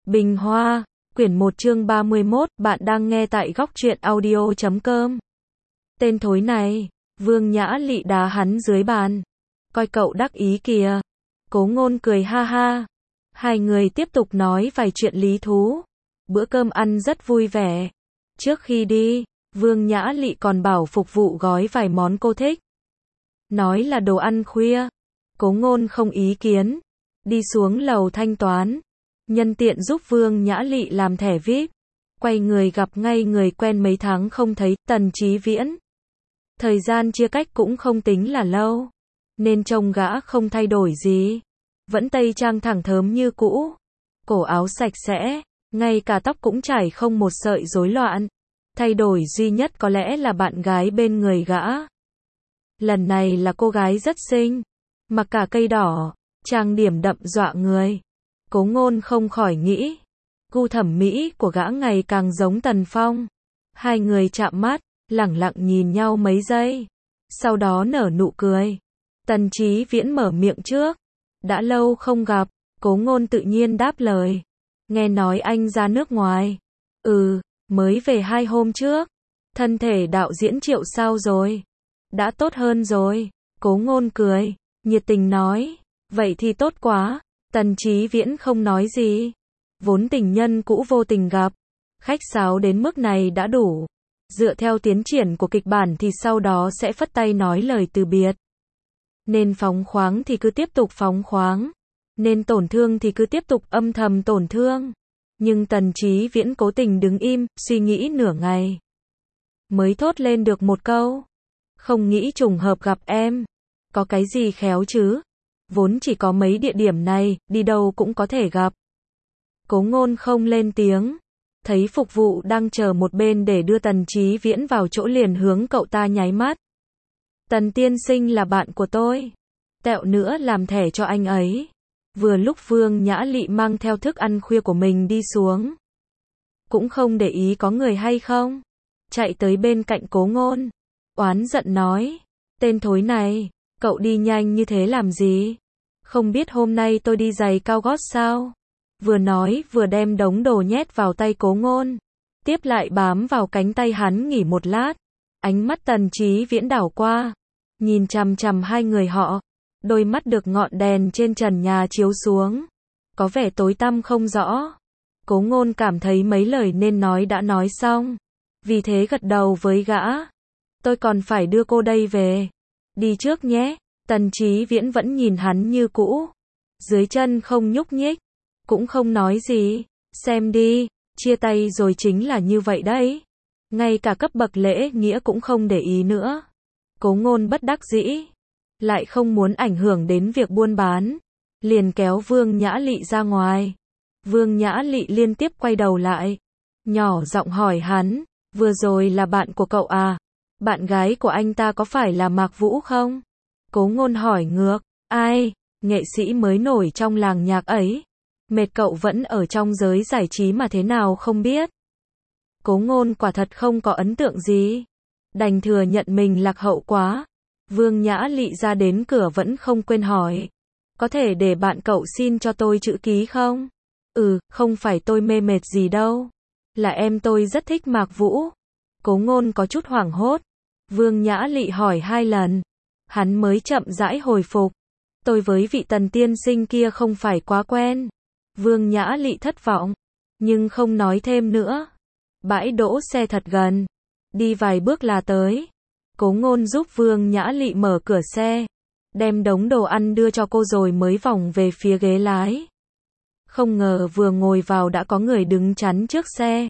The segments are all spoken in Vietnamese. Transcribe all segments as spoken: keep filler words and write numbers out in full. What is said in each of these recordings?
Bình Hoa, quyển một chương ba mươi mốt, bạn đang nghe tại góc truyện audio chấm com. Tên thối này, Vương Nhã Lị đá hắn dưới bàn. Coi cậu đắc ý kìa. Cố Ngôn cười ha ha. Hai người tiếp tục nói vài chuyện lý thú. Bữa cơm ăn rất vui vẻ. Trước khi đi, Vương Nhã Lị còn bảo phục vụ gói vài món cô thích. Nói là đồ ăn khuya. Cố Ngôn không ý kiến. Đi xuống lầu thanh toán. Nhân tiện giúp Vương Nhã Lị làm thẻ vi ai pi. Quay người gặp ngay người quen mấy tháng không thấy, Tần Chí Viễn. Thời gian chia cách cũng không tính là lâu, nên trông gã không thay đổi gì. Vẫn tây trang thẳng thớm như cũ. Cổ áo sạch sẽ, ngay cả tóc cũng chải không một sợi rối loạn. Thay đổi duy nhất có lẽ là bạn gái bên người gã. Lần này là cô gái rất xinh, mặc cả cây đỏ, trang điểm đậm dọa người. Cố Ngôn không khỏi nghĩ, gu thẩm mỹ của gã ngày càng giống Tần Phong. Hai người chạm mắt, lẳng lặng nhìn nhau mấy giây, sau đó nở nụ cười. Tần Chí Viễn mở miệng trước. Đã lâu không gặp. Cố Ngôn tự nhiên đáp lời. Nghe nói anh ra nước ngoài. Ừ, mới về hai hôm trước. Thân thể đạo diễn Triệu sao rồi? Đã tốt hơn rồi. Cố Ngôn cười, nhiệt tình nói. Vậy thì tốt quá. Tần Chí Viễn không nói gì. Vốn tình nhân cũ vô tình gặp. Khách sáo đến mức này đã đủ. Dựa theo tiến triển của kịch bản thì sau đó sẽ phất tay nói lời từ biệt. Nên phóng khoáng thì cứ tiếp tục phóng khoáng. Nên tổn thương thì cứ tiếp tục âm thầm tổn thương. Nhưng Tần Chí Viễn cố tình đứng im, suy nghĩ nửa ngày. Mới thốt lên được một câu. Không nghĩ trùng hợp gặp em. Có cái gì khéo chứ? Vốn chỉ có mấy địa điểm này, đi đâu cũng có thể gặp. Cố Ngôn không lên tiếng. Thấy phục vụ đang chờ một bên để đưa Tần Chí Viễn vào chỗ liền hướng cậu ta nháy mắt. Tần tiên sinh là bạn của tôi. Tẹo nữa làm thẻ cho anh ấy. Vừa lúc Vương Nhã Lị mang theo thức ăn khuya của mình đi xuống. Cũng không để ý có người hay không. Chạy tới bên cạnh Cố Ngôn. Oán giận nói. Tên thối này, cậu đi nhanh như thế làm gì? Không biết hôm nay tôi đi giày cao gót sao? Vừa nói vừa đem đống đồ nhét vào tay Cố Ngôn. Tiếp lại bám vào cánh tay hắn nghỉ một lát. Ánh mắt Tần Chí Viễn đảo qua. Nhìn chằm chằm hai người họ. Đôi mắt được ngọn đèn trên trần nhà chiếu xuống. Có vẻ tối tăm không rõ. Cố Ngôn cảm thấy mấy lời nên nói đã nói xong. Vì thế gật đầu với gã. Tôi còn phải đưa cô đây về. Đi trước nhé. Tần Chí Viễn vẫn nhìn hắn như cũ. Dưới chân không nhúc nhích. Cũng không nói gì. Xem đi, chia tay rồi chính là như vậy đấy. Ngay cả cấp bậc lễ nghĩa cũng không để ý nữa. Cố Ngôn bất đắc dĩ. Lại không muốn ảnh hưởng đến việc buôn bán. Liền kéo Vương Nhã Lị ra ngoài. Vương Nhã Lị liên tiếp quay đầu lại. Nhỏ giọng hỏi hắn. Vừa rồi là bạn của cậu à? Bạn gái của anh ta có phải là Mạc Vũ không? Cố Ngôn hỏi ngược. Ai? Nghệ sĩ mới nổi trong làng nhạc ấy. Mệt cậu vẫn ở trong giới giải trí mà thế nào không biết. Cố Ngôn quả thật không có ấn tượng gì. Đành thừa nhận mình lạc hậu quá. Vương Nhã Lị ra đến cửa vẫn không quên hỏi. Có thể để bạn cậu xin cho tôi chữ ký không? Ừ, không phải tôi mê mệt gì đâu. Là em tôi rất thích Mạc Vũ. Cố Ngôn có chút hoảng hốt. Vương Nhã Lị hỏi hai lần. Hắn mới chậm rãi hồi phục. Tôi với vị Tần tiên sinh kia không phải quá quen. Vương Nhã Lị thất vọng. Nhưng không nói thêm nữa. Bãi đỗ xe thật gần. Đi vài bước là tới. Cố Ngôn giúp Vương Nhã Lị mở cửa xe. Đem đống đồ ăn đưa cho cô rồi mới vòng về phía ghế lái. Không ngờ vừa ngồi vào đã có người đứng chắn trước xe.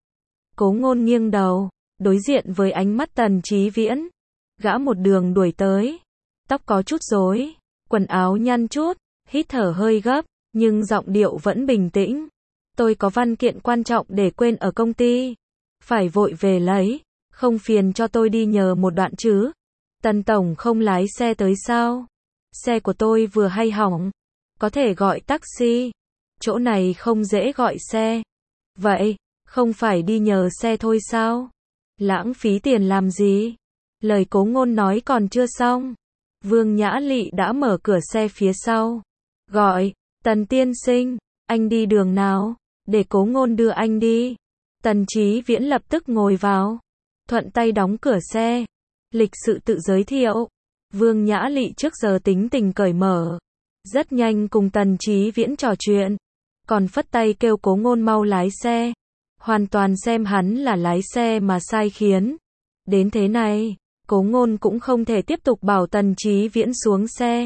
Cố Ngôn nghiêng đầu. Đối diện với ánh mắt Tần Chí Viễn. Gã một đường đuổi tới. Tóc có chút rối. Quần áo nhăn chút. Hít thở hơi gấp. Nhưng giọng điệu vẫn bình tĩnh. Tôi có văn kiện quan trọng để quên ở công ty. Phải vội về lấy. Không phiền cho tôi đi nhờ một đoạn chứ? Tần tổng không lái xe tới sao? Xe của tôi vừa hay hỏng. Có thể gọi taxi. Chỗ này không dễ gọi xe. Vậy, không phải đi nhờ xe thôi sao? Lãng phí tiền làm gì? Lời Cố Ngôn nói còn chưa xong. Vương Nhã Lị đã mở cửa xe phía sau. Gọi. Tần tiên sinh, anh đi đường nào? để Cố Ngôn đưa anh đi. Tần Chí Viễn lập tức ngồi vào, thuận tay đóng cửa xe. Lịch sự tự giới thiệu. Vương Nhã Lị trước giờ tính tình cởi mở, rất nhanh cùng Tần Chí Viễn trò chuyện, còn phất tay kêu Cố Ngôn mau lái xe. Hoàn toàn xem hắn là lái xe mà sai khiến. Đến thế này, Cố Ngôn cũng không thể tiếp tục bảo Tần Chí Viễn xuống xe.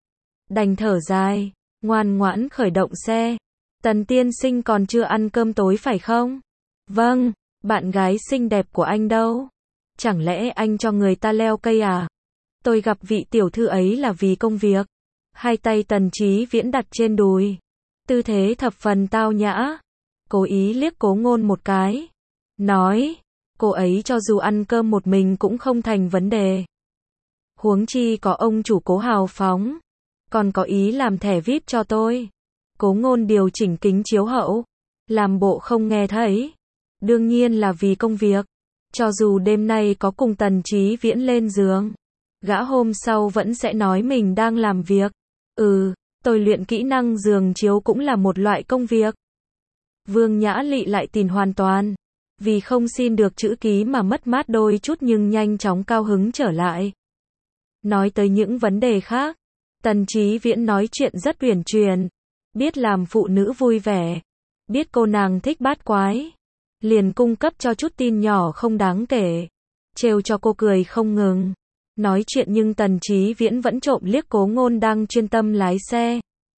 Đành thở dài, ngoan ngoãn khởi động xe. Tần tiên sinh còn chưa ăn cơm tối phải không? Vâng, bạn gái xinh đẹp của anh đâu? Chẳng lẽ anh cho người ta leo cây à? Tôi gặp vị tiểu thư ấy là vì công việc. Hai tay Tần Chí Viễn đặt trên đùi, tư thế thập phần tao nhã, cố ý liếc Cố Ngôn một cái, nói, cô ấy cho dù ăn cơm một mình cũng không thành vấn đề. Huống chi có ông chủ Cố hào phóng, còn có ý làm thẻ vi ai pi cho tôi. Cố Ngôn điều chỉnh kính chiếu hậu, làm bộ không nghe thấy. Đương nhiên là vì công việc. Cho dù đêm nay có cùng Tần Chí Viễn lên giường, gã hôm sau vẫn sẽ nói mình đang làm việc. Ừ, tôi luyện kỹ năng giường chiếu cũng là một loại công việc. Vương Nhã Lị lại tin hoàn toàn, vì không xin được chữ ký mà mất mát đôi chút nhưng nhanh chóng cao hứng trở lại. Nói tới những vấn đề khác, Tần Chí Viễn nói chuyện rất uyển chuyển, biết làm phụ nữ vui vẻ, biết cô nàng thích bát quái, liền cung cấp cho chút tin nhỏ không đáng kể, trêu cho cô cười không ngừng. Nói chuyện nhưng Tần Chí Viễn vẫn trộm liếc Cố Ngôn đang chuyên tâm lái xe.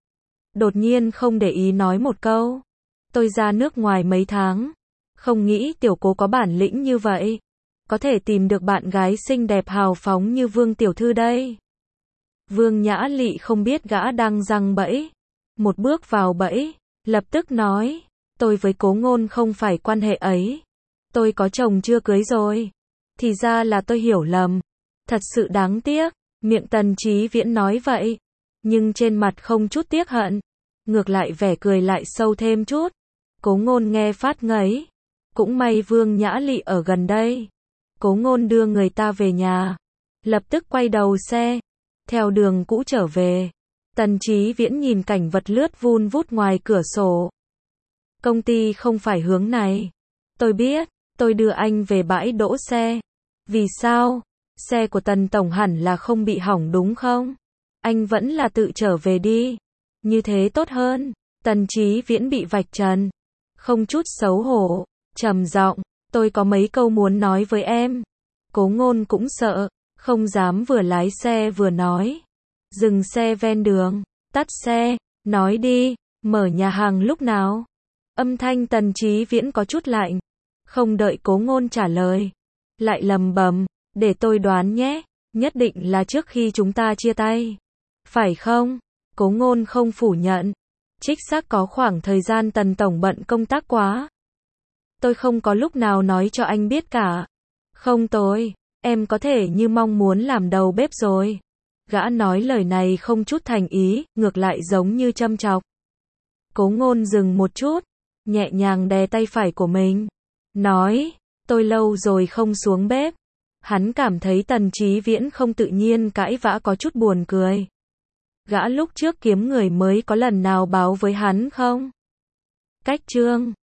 Đột nhiên không để ý nói một câu, tôi ra nước ngoài mấy tháng, không nghĩ tiểu Cố có bản lĩnh như vậy, có thể tìm được bạn gái xinh đẹp hào phóng như Vương tiểu thư đây. Vương Nhã Lị không biết gã đang giăng bẫy, một bước vào bẫy, lập tức nói, tôi với Cố Ngôn không phải quan hệ ấy, tôi có chồng chưa cưới rồi. Thì ra là tôi hiểu lầm, thật sự đáng tiếc. Miệng Tần Chí Viễn nói vậy, nhưng trên mặt không chút tiếc hận, ngược lại vẻ cười lại sâu thêm chút. Cố Ngôn nghe phát ngấy, cũng may Vương Nhã Lị ở gần đây. Cố Ngôn đưa người ta về nhà, lập tức quay đầu xe, theo đường cũ trở về. Tần Chí Viễn nhìn cảnh vật lướt vun vút ngoài cửa sổ. Công ty không phải hướng này. Tôi biết, tôi đưa anh về bãi đỗ xe. Vì sao? Xe của Tần tổng hẳn là không bị hỏng đúng không? Anh vẫn là tự trở về đi. Như thế tốt hơn. Tần Chí Viễn bị vạch trần, không chút xấu hổ, trầm giọng, tôi có mấy câu muốn nói với em. Cố Ngôn cũng sợ, không dám vừa lái xe vừa nói. Dừng xe ven đường, tắt xe, nói đi, mở nhà hàng lúc nào? Âm thanh Tần Chí Viễn có chút lạnh, không đợi Cố Ngôn trả lời, lại lầm bầm, để tôi đoán nhé, nhất định là trước khi chúng ta chia tay. Phải không? Cố Ngôn không phủ nhận, trích xác có khoảng thời gian Tần tổng bận công tác quá. Tôi không có lúc nào nói cho anh biết cả. Không tôi, em có thể như mong muốn làm đầu bếp rồi. Gã nói lời này không chút thành ý, ngược lại giống như châm chọc. Cố Ngôn dừng một chút, nhẹ nhàng đè tay phải của mình, nói, tôi lâu rồi không xuống bếp. Hắn cảm thấy Tần Chí Viễn không tự nhiên cãi vã có chút buồn cười. Gã lúc trước kiếm người mới có lần nào báo với hắn không? Cách chương